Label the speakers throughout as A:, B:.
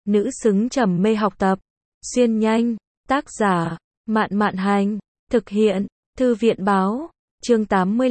A: nữ xứng trầm mê học tập. Xuyên nhanh, tác giả, Mạn Mạn Hành, thực hiện, Thư viện báo, chương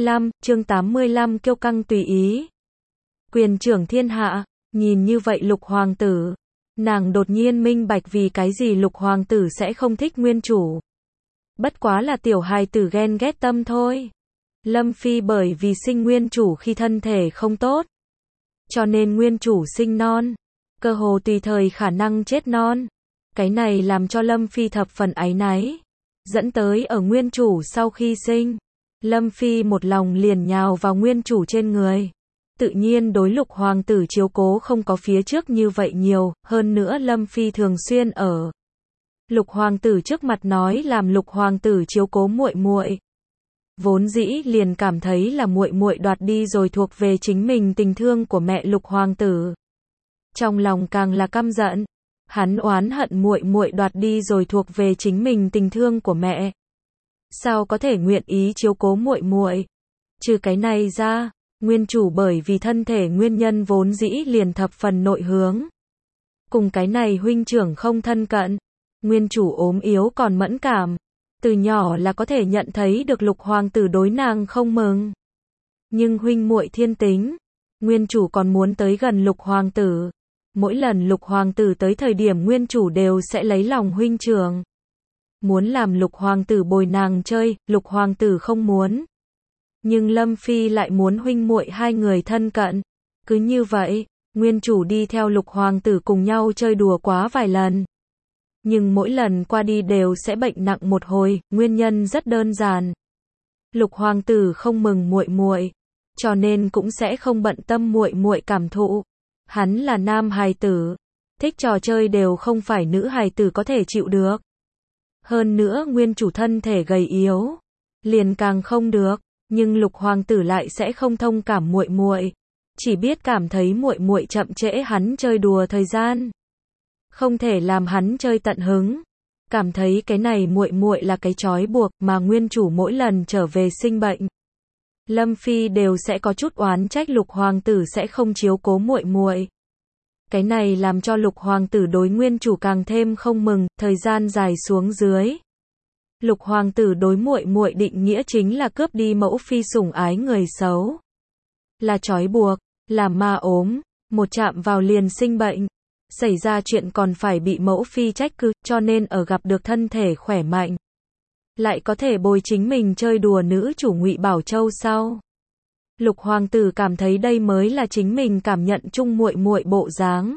A: 85 kiêu căng tùy ý. Quyền trưởng thiên hạ, nhìn như vậy Lục hoàng tử, nàng đột nhiên minh bạch vì cái gì Lục hoàng tử sẽ không thích nguyên chủ. Bất quá là tiểu hài tử ghen ghét tâm thôi. Lâm Phi bởi vì sinh nguyên chủ khi thân thể không tốt, cho nên nguyên chủ sinh non, cơ hồ tùy thời khả năng chết non. Cái này làm cho Lâm Phi thập phần áy náy, dẫn tới ở nguyên chủ sau khi sinh, Lâm Phi một lòng liền nhào vào nguyên chủ trên người. Tự nhiên đối Lục hoàng tử chiếu cố không có phía trước như vậy nhiều, hơn nữa Lâm Phi thường xuyên ở Lục hoàng tử trước mặt nói làm Lục hoàng tử chiếu cố muội muội. Vốn dĩ liền cảm thấy là muội muội đoạt đi rồi thuộc về chính mình tình thương của mẹ Lục hoàng tử. Trong lòng càng là căm giận, hắn oán hận muội muội đoạt đi rồi thuộc về chính mình tình thương của mẹ. Sao có thể nguyện ý chiếu cố muội muội? Trừ cái này ra, nguyên chủ bởi vì thân thể nguyên nhân vốn dĩ liền thập phần nội hướng. Cùng cái này huynh trưởng không thân cận, nguyên chủ ốm yếu còn mẫn cảm. Từ nhỏ là có thể nhận thấy được Lục hoàng tử đối nàng không mừng. Nhưng huynh muội thiên tính, nguyên chủ còn muốn tới gần Lục hoàng tử. Mỗi lần Lục hoàng tử tới thời điểm nguyên chủ đều sẽ lấy lòng huynh trưởng. Muốn làm Lục hoàng tử bồi nàng chơi, Lục hoàng tử không muốn. Nhưng Lâm Phi lại muốn huynh muội hai người thân cận. Cứ như vậy, nguyên chủ đi theo Lục hoàng tử cùng nhau chơi đùa quá vài lần. Nhưng mỗi lần qua đi đều sẽ bệnh nặng một hồi, nguyên nhân rất đơn giản. Lục hoàng tử không mừng muội muội, cho nên cũng sẽ không bận tâm muội muội cảm thụ. Hắn là nam hài tử, thích trò chơi đều không phải nữ hài tử có thể chịu được. Hơn nữa nguyên chủ thân thể gầy yếu, liền càng không được, nhưng Lục hoàng tử lại sẽ không thông cảm muội muội, chỉ biết cảm thấy muội muội chậm trễ hắn chơi đùa thời gian. Không thể làm hắn chơi tận hứng, cảm thấy cái này muội muội là cái trói buộc mà nguyên chủ mỗi lần trở về sinh bệnh. Lâm Phi đều sẽ có chút oán trách Lục hoàng tử sẽ không chiếu cố muội muội. Cái này làm cho Lục hoàng tử đối nguyên chủ càng thêm không mừng, thời gian dài xuống dưới. Lục hoàng tử đối muội muội định nghĩa chính là cướp đi mẫu phi sủng ái người xấu. Là trói buộc, là ma ốm, một chạm vào liền sinh bệnh. Xảy ra chuyện còn phải bị mẫu phi trách cứ, cho nên ở gặp được thân thể khỏe mạnh, lại có thể bồi chính mình chơi đùa nữ chủ Ngụy Bảo Châu sau. Lục hoàng tử cảm thấy đây mới là chính mình cảm nhận chung muội muội bộ dáng.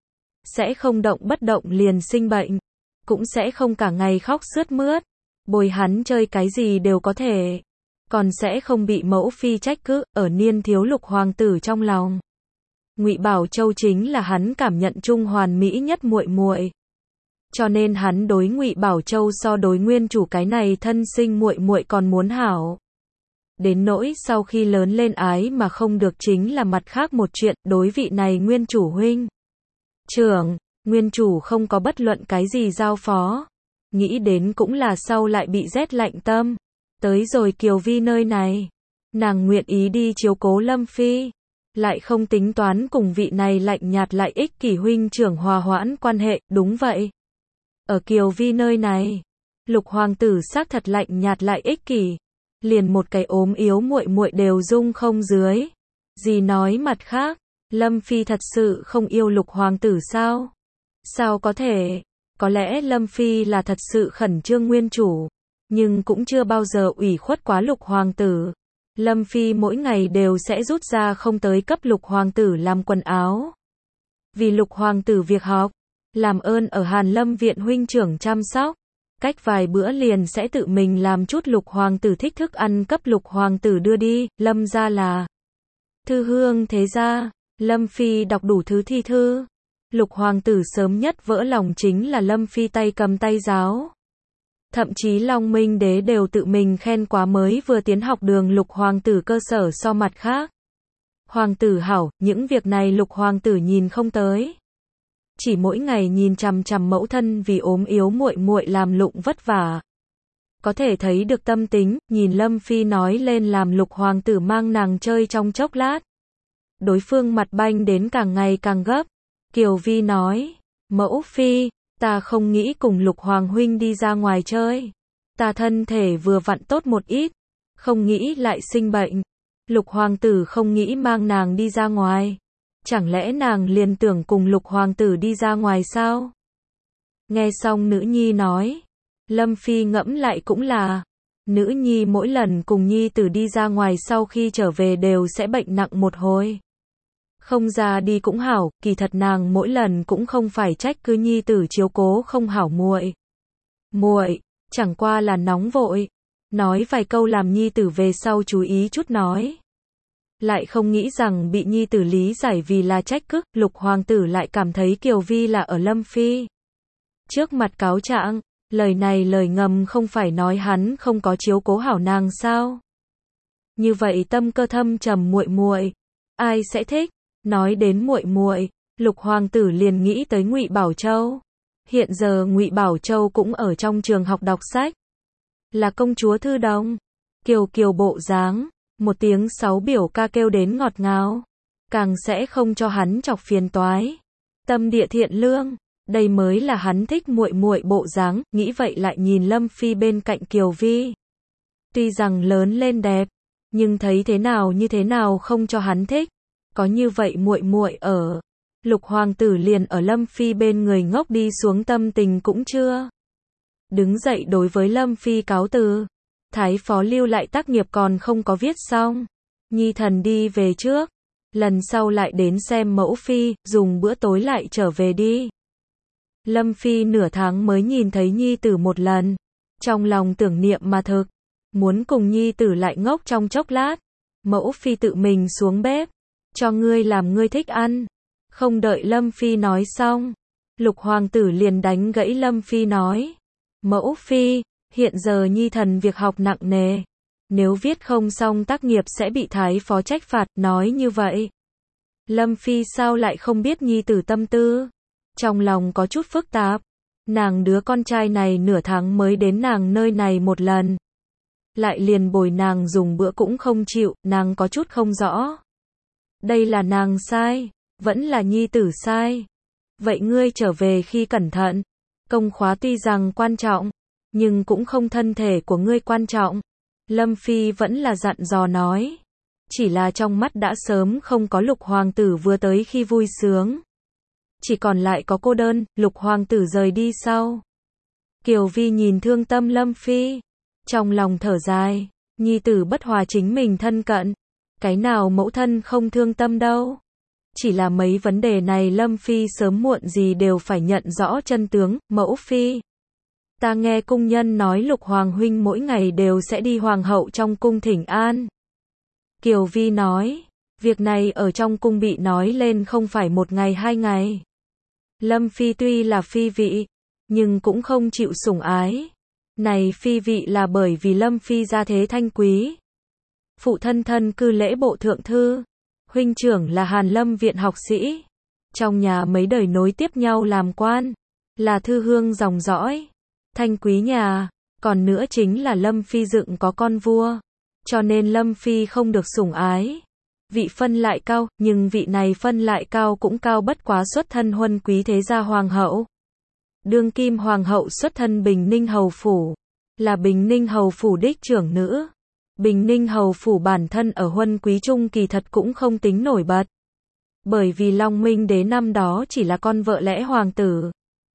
A: Sẽ không động bất động liền sinh bệnh, cũng sẽ không cả ngày khóc sướt mướt, bồi hắn chơi cái gì đều có thể, còn sẽ không bị mẫu phi trách cứ, ở niên thiếu Lục hoàng tử trong lòng. Ngụy Bảo Châu chính là hắn cảm nhận chung hoàn mỹ nhất muội muội. Cho nên hắn đối Ngụy Bảo Châu so đối nguyên chủ cái này thân sinh muội muội còn muốn hảo. Đến nỗi sau khi lớn lên ái mà không được chính là mặt khác một chuyện, đối vị này nguyên chủ huynh trưởng, nguyên chủ không có bất luận cái gì giao phó. Nghĩ đến cũng là sau lại bị rét lạnh tâm, tới rồi Kiều Vi nơi này, nàng nguyện ý đi chiếu cố Lâm Phi, lại không tính toán cùng vị này lạnh nhạt lại ích kỷ huynh trưởng hòa hoãn quan hệ, đúng vậy. Ở Kiều Vi nơi này, Lục hoàng tử xác thật lạnh nhạt lại ích kỷ, liền một cái ốm yếu muội muội đều dung không dưới. Gì nói mặt khác, Lâm Phi thật sự không yêu Lục hoàng tử sao? Sao có thể? Có lẽ Lâm Phi là thật sự khẩn trương nguyên chủ, nhưng cũng chưa bao giờ ủy khuất quá Lục hoàng tử. Lâm Phi mỗi ngày đều sẽ rút ra không tới cấp Lục hoàng tử làm quần áo. Vì Lục hoàng tử việc học, làm ơn ở Hàn Lâm viện huynh trưởng chăm sóc. Cách vài bữa liền sẽ tự mình làm chút Lục hoàng tử thích thức ăn cấp Lục hoàng tử đưa đi. Lâm gia là thư hương thế gia. Lâm Phi đọc đủ thứ thi thư. Lục hoàng tử sớm nhất vỡ lòng chính là Lâm Phi tay cầm tay giáo. Thậm chí Long Minh Đế đều tự mình khen quá mới vừa tiến học đường Lục hoàng tử cơ sở so mặt khác. Hoàng tử hảo, những việc này Lục hoàng tử nhìn không tới. Chỉ mỗi ngày nhìn chằm chằm mẫu thân vì ốm yếu muội muội làm lụng vất vả. Có thể thấy được tâm tính, nhìn Lâm Phi nói lên làm Lục hoàng tử mang nàng chơi trong chốc lát. Đối phương mặt banh đến càng ngày càng gấp. Kiều Vi nói, Mẫu phi, ta không nghĩ cùng Lục Hoàng huynh đi ra ngoài chơi. Ta thân thể vừa vặn tốt một ít, không nghĩ lại sinh bệnh. Lục hoàng tử không nghĩ mang nàng đi ra ngoài. Chẳng lẽ nàng liền tưởng cùng Lục hoàng tử đi ra ngoài sao? Nghe xong nữ nhi nói, Lâm Phi ngẫm lại cũng là, nữ nhi mỗi lần cùng nhi tử đi ra ngoài sau khi trở về đều sẽ bệnh nặng một hồi. Không ra đi cũng hảo, kỳ thật nàng mỗi lần cũng không phải trách cứ nhi tử chiếu cố không hảo muội. Muội, chẳng qua là nóng vội, nói vài câu làm nhi tử về sau chú ý chút nói. Lại không nghĩ rằng bị nhi tử lý giải vì là trách cứ, Lục hoàng tử lại cảm thấy Kiều Vi là ở Lâm Phi trước mặt cáo trạng, lời này lời ngầm không phải nói hắn không có chiếu cố hảo nàng sao? Như vậy tâm cơ thâm trầm muội muội, ai sẽ thích? Nói đến muội muội, Lục hoàng tử liền nghĩ tới Ngụy Bảo Châu. Hiện giờ Ngụy Bảo Châu cũng ở trong trường học đọc sách, là công chúa Thư Đồng, kiều kiều bộ dáng, một tiếng sáu biểu ca kêu đến ngọt ngào, càng sẽ không cho hắn chọc phiền toái. Tâm địa thiện lương, đây mới là hắn thích muội muội bộ dáng, nghĩ vậy lại nhìn Lâm Phi bên cạnh Kiều Vi. Tuy rằng lớn lên đẹp, nhưng thấy thế nào như thế nào không cho hắn thích. Có như vậy muội muội ở, Lục hoàng tử liền ở Lâm Phi bên người ngốc đi xuống tâm tình cũng chưa. Đứng dậy đối với Lâm Phi cáo từ, thái phó lưu lại tác nghiệp còn không có viết xong, nhi thần đi về trước, lần sau lại đến xem mẫu phi, dùng bữa tối lại trở về đi. Lâm Phi nửa tháng mới nhìn thấy nhi tử một lần, trong lòng tưởng niệm mà thực, muốn cùng nhi tử lại ngốc trong chốc lát. Mẫu phi tự mình xuống bếp, cho ngươi làm ngươi thích ăn. Không đợi Lâm Phi nói xong, Lục hoàng tử liền đánh gãy Lâm Phi nói, mẫu phi, hiện giờ nhi thần việc học nặng nề, nếu viết không xong tác nghiệp sẽ bị thái phó trách phạt. Nói như vậy, Lâm Phi sao lại không biết nhi tử tâm tư, trong lòng có chút phức tạp. Nàng đứa con trai này nửa tháng mới đến nàng nơi này một lần, lại liền bồi nàng dùng bữa cũng không chịu, nàng có chút không rõ. Đây là nàng sai, vẫn là nhi tử sai. Vậy ngươi trở về khi cẩn thận, công khóa tuy rằng quan trọng, nhưng cũng không thân thể của ngươi quan trọng. Lâm Phi vẫn là dặn dò nói, chỉ là trong mắt đã sớm không có Lục hoàng tử vừa tới khi vui sướng, chỉ còn lại có cô đơn. Lục hoàng tử rời đi sau, Kiều Vi nhìn thương tâm Lâm Phi, trong lòng thở dài, nhi tử bất hòa chính mình thân cận, cái nào mẫu thân không thương tâm đâu. Chỉ là mấy vấn đề này Lâm Phi sớm muộn gì đều phải nhận rõ chân tướng. Mẫu phi, ta nghe cung nhân nói Lục hoàng huynh mỗi ngày đều sẽ đi hoàng hậu trong cung thỉnh an. Kiều Vi nói, việc này ở trong cung bị nói lên không phải một ngày hai ngày. Lâm Phi tuy là phi vị, nhưng cũng không chịu sủng ái. Này phi vị là bởi vì Lâm Phi gia thế thanh quý. Phụ thân thân cư lễ bộ thượng thư, huynh trưởng là Hàn Lâm viện học sĩ, trong nhà mấy đời nối tiếp nhau làm quan, là thư hương dòng dõi, thanh quý nhà, còn nữa chính là Lâm Phi dựng có con vua, cho nên Lâm Phi không được sủng ái. Vị phân lại cao, nhưng vị này phân lại cao cũng cao bất quá xuất thân huân quý thế gia hoàng hậu. Đương kim hoàng hậu xuất thân Bình Ninh hầu phủ, là Bình Ninh hầu phủ đích trưởng nữ. Bình Ninh hầu phủ bản thân ở huân quý trung kỳ thật cũng không tính nổi bật, bởi vì Long Minh đế năm đó chỉ là con vợ lẽ hoàng tử,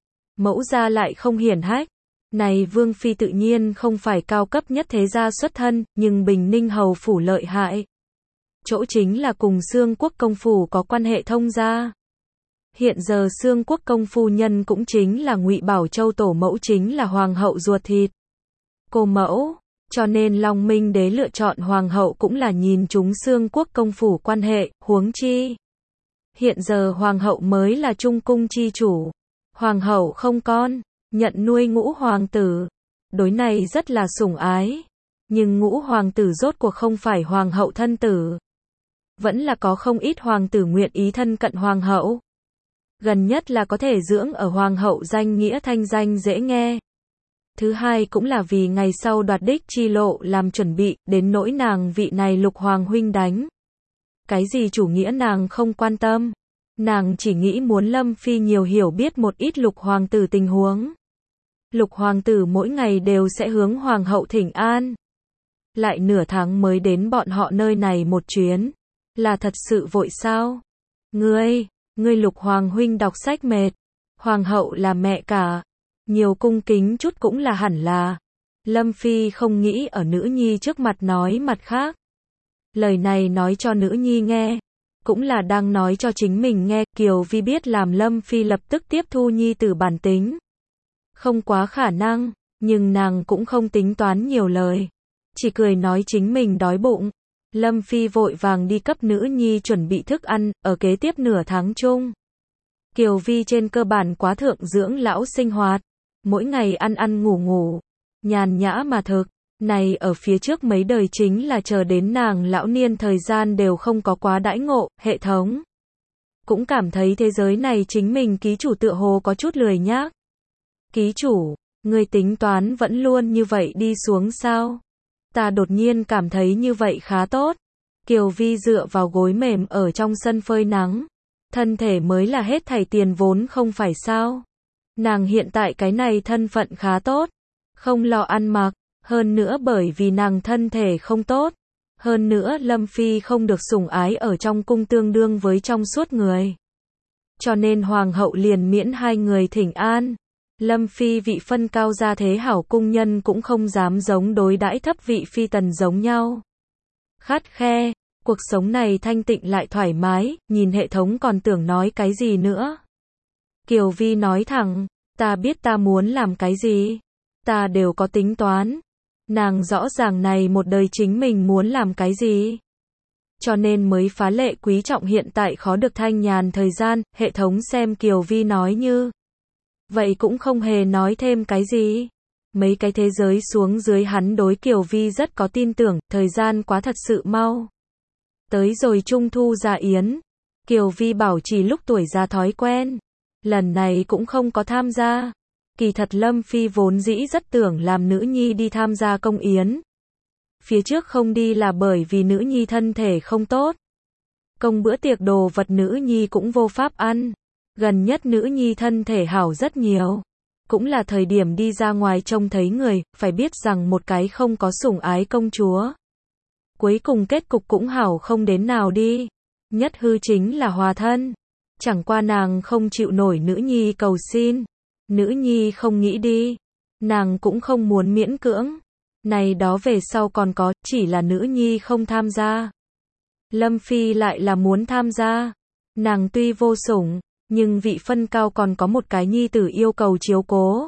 A: mẫu gia lại không hiển hách. Này vương phi tự nhiên không phải cao cấp nhất thế gia xuất thân, nhưng Bình Ninh hầu phủ lợi hại chỗ chính là cùng Xương Quốc công phủ có quan hệ thông gia. Hiện giờ Xương Quốc công phu nhân cũng chính là Ngụy Bảo Châu tổ mẫu, chính là hoàng hậu ruột thịt cô mẫu, cho nên Long Minh đế lựa chọn hoàng hậu cũng là nhìn chúng Xương Quốc công phủ quan hệ. Huống chi, hiện giờ hoàng hậu mới là trung cung chi chủ, hoàng hậu không con, nhận nuôi ngũ hoàng tử, đối này rất là sủng ái. Nhưng ngũ hoàng tử rốt cuộc không phải hoàng hậu thân tử, vẫn là có không ít hoàng tử nguyện ý thân cận hoàng hậu. Gần nhất là có thể dưỡng ở hoàng hậu danh nghĩa, thanh danh dễ nghe. Thứ hai cũng là vì ngày sau đoạt đích chi lộ làm chuẩn bị, đến nỗi nàng vị này Lục hoàng huynh đánh cái gì chủ nghĩa nàng không quan tâm. Nàng chỉ nghĩ muốn Lâm Phi nhiều hiểu biết một ít Lục hoàng tử tình huống. Lục hoàng tử mỗi ngày đều sẽ hướng hoàng hậu thỉnh an. Lại nửa tháng mới đến bọn họ nơi này một chuyến. Là thật sự vội sao? Ngươi Lục hoàng huynh đọc sách mệt. Hoàng hậu là mẹ cả. Nhiều cung kính chút cũng là hẳn là. Lâm Phi không nghĩ ở nữ nhi trước mặt nói mặt khác. Lời này nói cho nữ nhi nghe. Cũng là đang nói cho chính mình nghe. Kiều Vi biết làm Lâm Phi lập tức tiếp thu nhi tử bản tính. Không quá khả năng, nhưng nàng cũng không tính toán nhiều lời. Chỉ cười nói chính mình đói bụng. Lâm Phi vội vàng đi cấp nữ nhi chuẩn bị thức ăn, ở kế tiếp nửa tháng chung. Kiều Vi trên cơ bản quá thượng dưỡng lão sinh hoạt. Mỗi ngày ăn ăn ngủ ngủ. Nhàn nhã mà thực. Này ở phía trước mấy đời chính là chờ đến nàng lão niên thời gian đều không có quá đãi ngộ, hệ thống. Cũng cảm thấy thế giới này chính mình ký chủ tựa hồ có chút lười nhác. Ký chủ, người tính toán vẫn luôn như vậy đi xuống sao? Ta đột nhiên cảm thấy như vậy khá tốt. Kiều Vi dựa vào gối mềm ở trong sân phơi nắng. Thân thể mới là hết thảy tiền vốn không phải sao? Nàng hiện tại cái này thân phận khá tốt. Không lo ăn mặc. Hơn nữa bởi vì nàng thân thể không tốt. Hơn nữa Lâm Phi không được sủng ái ở trong cung tương đương với trong suốt người. Cho nên hoàng hậu liền miễn hai người thỉnh an. Lâm Phi vị phân cao gia thế hảo cung nhân cũng không dám giống đối đãi thấp vị phi tần giống nhau. Khắt khe, cuộc sống này thanh tịnh lại thoải mái, nhìn hệ thống còn tưởng nói cái gì nữa. Kiều Vi nói thẳng, ta biết ta muốn làm cái gì. Ta đều có tính toán. Nàng rõ ràng này một đời chính mình muốn làm cái gì. Cho nên mới phá lệ quý trọng hiện tại khó được thanh nhàn thời gian, hệ thống xem Kiều Vi nói như. Vậy cũng không hề nói thêm cái gì. Mấy cái thế giới xuống dưới hắn đối Kiều Vi rất có tin tưởng, thời gian quá thật sự mau. Tới rồi Trung thu dạ yến. Kiều Vi bảo trì lúc tuổi già thói quen. Lần này cũng không có tham gia. Kỳ thật Lâm Phi vốn dĩ rất tưởng làm nữ nhi đi tham gia công yến. Phía trước không đi là bởi vì nữ nhi thân thể không tốt. Công bữa tiệc đồ vật nữ nhi cũng vô pháp ăn. Gần nhất nữ nhi thân thể hảo rất nhiều. Cũng là thời điểm đi ra ngoài trông thấy người, phải biết rằng một cái không có sủng ái công chúa. Cuối cùng kết cục cũng hảo không đến nào đi. Nhất hư chính là hòa thân. Chẳng qua nàng không chịu nổi nữ nhi cầu xin. Nữ nhi không nghĩ đi. Nàng cũng không muốn miễn cưỡng. Này đó về sau còn có, chỉ là nữ nhi không tham gia. Lâm Phi lại là muốn tham gia. Nàng tuy vô sủng, nhưng vị phân cao còn có một cái nhi tử yêu cầu chiếu cố.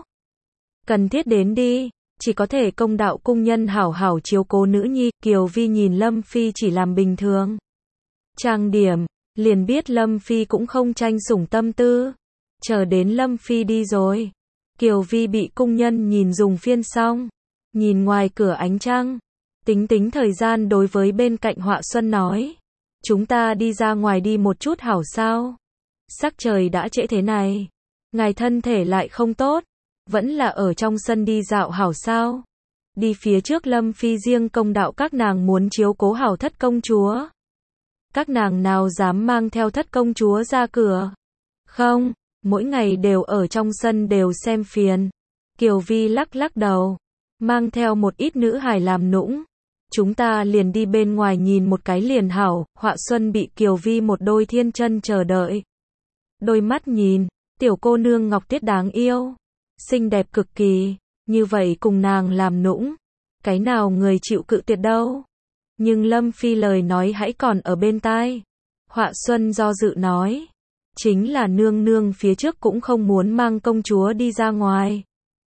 A: Cần thiết đến đi, chỉ có thể công đạo cung nhân hảo hảo chiếu cố nữ nhi. Kiều Vi nhìn Lâm Phi chỉ làm bình thường. Trang điểm, liền biết Lâm Phi cũng không tranh sủng tâm tư. Chờ đến Lâm Phi đi rồi. Kiều Vi bị cung nhân nhìn dùng phiên xong. Nhìn ngoài cửa ánh trăng. Tính thời gian đối với bên cạnh Họa Xuân nói. Chúng ta đi ra ngoài đi một chút hảo sao? Sắc trời đã trễ thế này. Ngài thân thể lại không tốt. Vẫn là ở trong sân đi dạo hảo sao? Đi phía trước Lâm Phi riêng công đạo các nàng muốn chiếu cố hảo thất công chúa. Các nàng nào dám mang theo thất công chúa ra cửa? Không, mỗi ngày đều ở trong sân đều xem phiền. Kiều Vi lắc lắc đầu. Mang theo một ít nữ hài làm nũng. Chúng ta liền đi bên ngoài nhìn một cái liền hảo. Họa Xuân bị Kiều Vi một đôi thiên chân chờ đợi. Đôi mắt nhìn, tiểu cô nương Ngọc Tiết đáng yêu. Xinh đẹp cực kỳ, như vậy cùng nàng làm nũng. Cái nào người chịu cự tuyệt đâu. Nhưng Lâm Phi lời nói hãy còn ở bên tai. Họa Xuân do dự nói. Chính là nương nương phía trước cũng không muốn mang công chúa đi ra ngoài.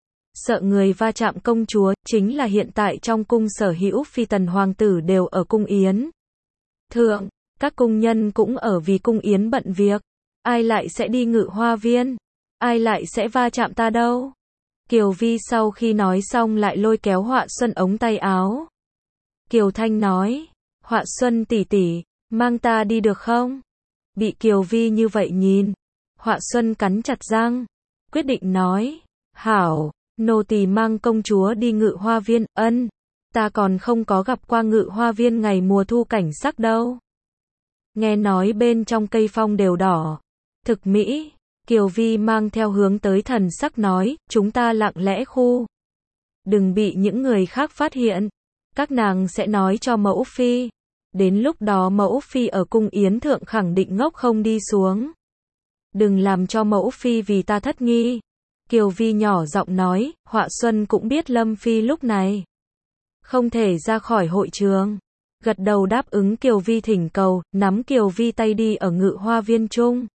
A: Sợ người va chạm công chúa, chính là hiện tại trong cung sở hữu phi tần hoàng tử đều ở cung yến. Thượng, các cung nhân cũng ở vì cung yến bận việc. Ai lại sẽ đi Ngự Hoa Viên? Ai lại sẽ va chạm ta đâu? Kiều Vi sau khi nói xong lại lôi kéo Họa Xuân ống tay áo. Kiều Thanh nói, Họa Xuân tỷ tỷ, mang ta đi được không? Bị Kiều Vi như vậy nhìn, Họa Xuân cắn chặt răng, quyết định nói, hảo, nô tỳ mang công chúa đi Ngự Hoa Viên. Ân, ta còn không có gặp qua Ngự Hoa Viên ngày mùa thu cảnh sắc đâu. Nghe nói bên trong cây phong đều đỏ, Thực mỹ. Kiều Vi mang theo hướng tới thần sắc nói, chúng ta lặng lẽ khu. Đừng bị những người khác phát hiện. Các nàng sẽ nói cho mẫu phi. Đến lúc đó mẫu phi ở cung yến thượng khẳng định ngốc không đi xuống. Đừng làm cho mẫu phi vì ta thất nghi. Kiều Vi nhỏ giọng nói, Họa Xuân cũng biết Lâm phi lúc này không thể ra khỏi hội trường. Gật đầu đáp ứng Kiều Vi thỉnh cầu, nắm Kiều Vi tay đi ở Ngự Hoa Viên chung.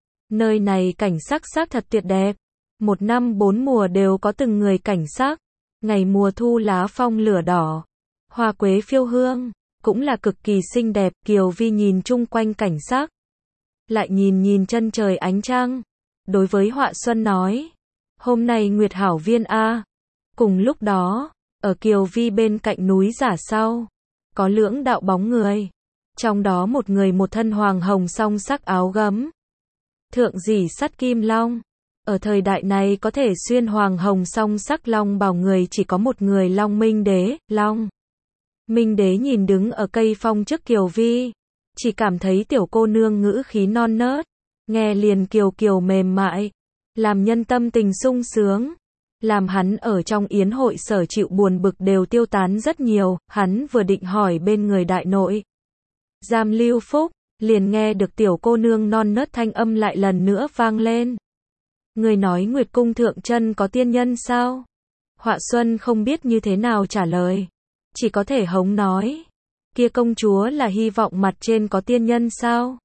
A: Nơi này cảnh sắc xác thật tuyệt đẹp. Một năm bốn mùa đều có từng người cảnh sắc. Ngày mùa thu lá phong lửa đỏ, hoa quế phiêu hương, cũng là cực kỳ xinh đẹp. Kiều Vi nhìn chung quanh cảnh sắc, lại nhìn chân trời ánh trăng. Đối với Họa Xuân nói, hôm nay Nguyệt Hảo Viên a. Cùng lúc đó, ở Kiều Vi bên cạnh núi giả sau, có lưỡng đạo bóng người. Trong đó một người một thân hoàng hồng song sắc áo gấm, thượng dỉ sắt kim long. Ở thời đại này có thể xuyên hoàng hồng song sắc long bào người chỉ có một người, Long Minh Đế. Long Minh Đế nhìn đứng ở cây phong trước Kiều Vi, chỉ cảm thấy tiểu cô nương ngữ khí non nớt, nghe liền kiều kiều mềm mại, làm nhân tâm tình sung sướng, làm hắn ở trong yến hội sở chịu buồn bực đều tiêu tán rất nhiều. Hắn vừa định hỏi bên người đại nội giam Lưu Phúc, liền nghe được tiểu cô nương non nớt thanh âm lại lần nữa vang lên. Người nói Nguyệt Cung thượng chân có tiên nhân sao? Họa Xuân không biết như thế nào trả lời, chỉ có thể hống nói, kia công chúa là hy vọng mặt trên có tiên nhân sao?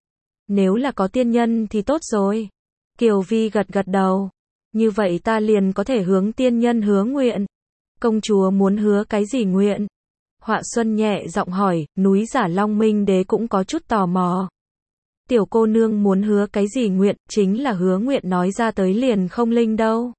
A: Nếu là có tiên nhân thì tốt rồi. Kiều Vi gật gật đầu, như vậy ta liền có thể hướng tiên nhân hứa nguyện. Công chúa muốn hứa cái gì nguyện? Họa Xuân nhẹ giọng hỏi. Núi giả Long Minh Đế cũng có chút tò mò. Tiểu cô nương muốn hứa cái gì nguyện, chính là hứa nguyện nói ra tới liền không linh đâu.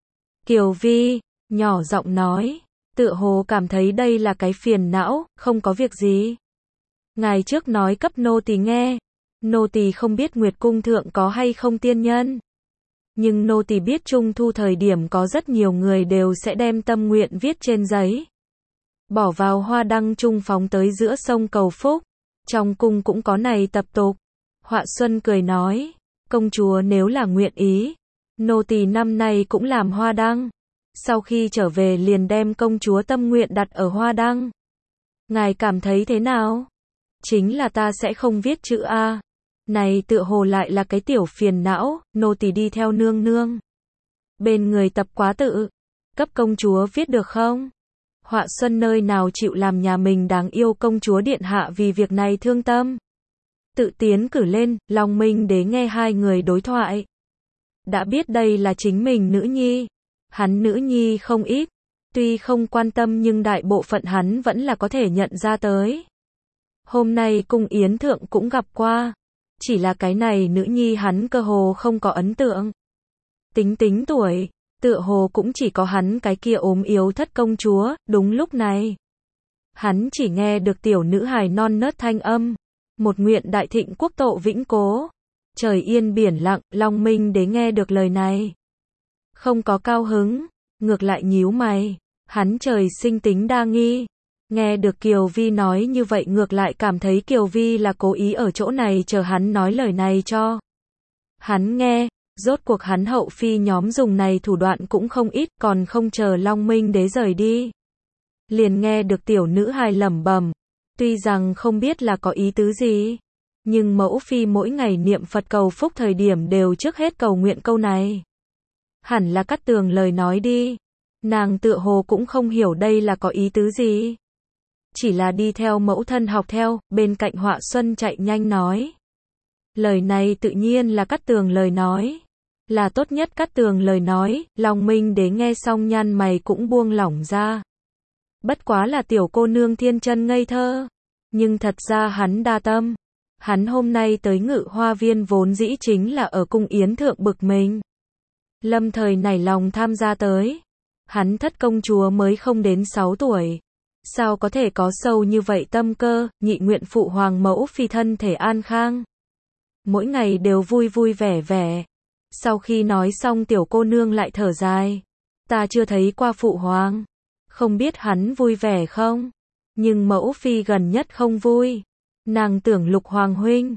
A: Kiều Vi nhỏ giọng nói, tựa hồ cảm thấy đây là cái phiền não. Không có việc gì, ngài trước nói cấp nô tỳ nghe. Nô tỳ không biết Nguyệt Cung thượng có hay không tiên nhân, nhưng nô tỳ biết trung thu thời điểm có rất nhiều người đều sẽ đem tâm nguyện viết trên giấy, bỏ vào hoa đăng trung phóng tới giữa sông cầu phúc. Trong cung cũng có này tập tục. Họa Xuân cười nói, công chúa nếu là nguyện ý, nô tỳ năm nay cũng làm hoa đăng, sau khi trở về liền đem công chúa tâm nguyện đặt ở hoa đăng. Ngài cảm thấy thế nào? Chính là ta sẽ không viết chữ A. Này tựa hồ lại là cái tiểu phiền não. Nô tỳ đi theo nương nương bên người tập quá tự, cấp công chúa viết được không? Họa Xuân nơi nào chịu làm nhà mình đáng yêu công chúa điện hạ vì việc này thương tâm, tự tiến cử lên. Long Minh Đế nghe hai người đối thoại, đã biết đây là chính mình nữ nhi. Hắn nữ nhi không ít, tuy không quan tâm nhưng đại bộ phận hắn vẫn là có thể nhận ra tới. Hôm nay cung yến thượng cũng gặp qua, chỉ là cái này nữ nhi hắn cơ hồ không có ấn tượng. Tính tuổi, tựa hồ cũng chỉ có hắn cái kia ốm yếu thất công chúa. Đúng lúc này, hắn chỉ nghe được tiểu nữ hài non nớt thanh âm, một nguyện đại thịnh quốc tộ vĩnh cố. Trời yên biển lặng. Long Minh Đế nghe được lời này, không có cao hứng, ngược lại nhíu mày. Hắn trời sinh tính đa nghi, nghe được Kiều Vi nói như vậy ngược lại cảm thấy Kiều Vi là cố ý ở chỗ này chờ hắn nói lời này cho hắn nghe. Rốt cuộc hắn hậu phi nhóm dùng này thủ đoạn cũng không ít. Còn không chờ Long Minh Đế rời đi, liền nghe được tiểu nữ hài lẩm bẩm, tuy rằng không biết là có ý tứ gì, nhưng mẫu phi mỗi ngày niệm Phật cầu phúc thời điểm đều trước hết cầu nguyện câu này. Hẳn là Cát Tường lời nói đi. Nàng tựa hồ cũng không hiểu đây là có ý tứ gì, chỉ là đi theo mẫu thân học theo. Bên cạnh Họa Xuân chạy nhanh nói, lời này tự nhiên là Cát Tường lời nói, là tốt nhất Cát Tường lời nói. Long Minh Đế nghe xong nhăn mày cũng buông lỏng ra. Bất quá là tiểu cô nương thiên chân ngây thơ, nhưng thật ra hắn đa tâm. Hắn hôm nay tới Ngự Hoa Viên vốn dĩ chính là ở cung yến thượng bực mình, lâm thời nảy lòng tham gia tới. Hắn thất công chúa mới không đến 6 tuổi, sao có thể có sâu như vậy tâm cơ. Nhị nguyện phụ hoàng mẫu phi thân thể an khang, mỗi ngày đều vui vui vẻ vẻ. Sau khi nói xong tiểu cô nương lại thở dài, ta chưa thấy qua phụ hoàng, không biết hắn vui vẻ không, nhưng mẫu phi gần nhất không vui. Nàng tưởng Lục hoàng huynh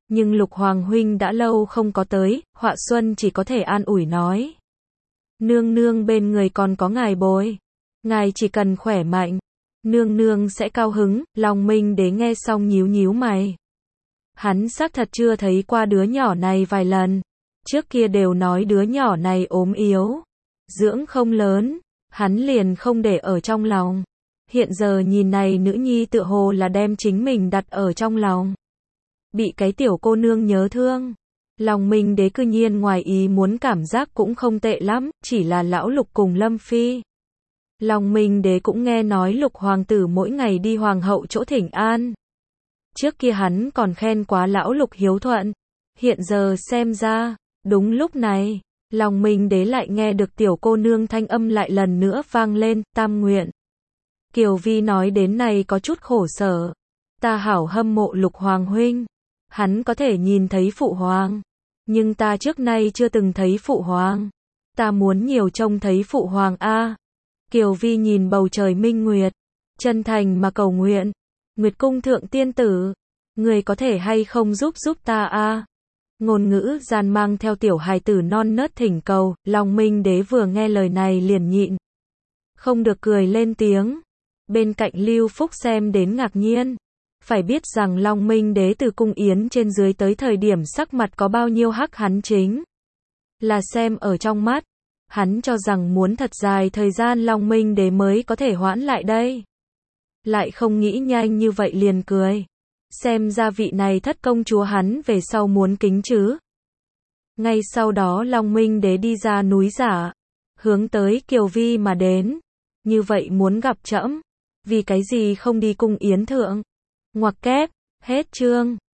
A: Nhưng Lục Hoàng huynh đã lâu không có tới, Họa Xuân chỉ có thể an ủi nói. Nương nương bên người còn có ngài bồi. Ngài chỉ cần khỏe mạnh, nương nương sẽ cao hứng. Long Minh Đế nghe xong nhíu nhíu mày. Hắn xác thật chưa thấy qua đứa nhỏ này vài lần. Trước kia đều nói đứa nhỏ này ốm yếu, dưỡng không lớn, hắn liền không để ở trong lòng. Hiện giờ nhìn này nữ nhi tựa hồ là đem chính mình đặt ở trong lòng. Bị cái tiểu cô nương nhớ thương. Long Minh Đế cư nhiên ngoài ý muốn cảm giác cũng không tệ lắm, chỉ là lão Lục cùng Lâm Phi. Long Minh Đế cũng nghe nói Lục hoàng tử mỗi ngày đi hoàng hậu chỗ thỉnh an. Trước kia hắn còn khen quá lão Lục hiếu thuận. Hiện giờ xem ra, đúng lúc này, Long Minh Đế lại nghe được tiểu cô nương thanh âm lại lần nữa vang lên, tam nguyện. Kiều Vi nói đến này có chút khổ sở. Ta hảo hâm mộ Lục hoàng huynh. Hắn có thể nhìn thấy phụ hoàng. Nhưng ta trước nay chưa từng thấy phụ hoàng. Ta muốn nhiều trông thấy phụ hoàng a. Kiều Vi nhìn bầu trời minh nguyệt, chân thành mà cầu nguyện. Nguyệt cung thượng tiên tử, người có thể hay không giúp ta a? Ngôn ngữ gian mang theo tiểu hài tử non nớt thỉnh cầu. Long Minh Đế vừa nghe lời này liền nhịn không được cười lên tiếng. Bên cạnh Lưu Phúc xem đến ngạc nhiên. Phải biết rằng Long Minh Đế từ cung yến trên dưới tới thời điểm sắc mặt có bao nhiêu hắc hắn chính là xem ở trong mắt. Hắn cho rằng muốn thật dài thời gian Long Minh Đế mới có thể hoãn lại đây. Lại không nghĩ nhanh như vậy liền cười. Xem ra vị này thất công chúa hắn về sau muốn kính chứ. Ngay sau đó Long Minh Đế đi ra núi Giả, hướng tới Kiều Vi mà đến. Như vậy muốn gặp trẫm, vì cái gì không đi cung yến thượng? Ngoặc kép, hết chương.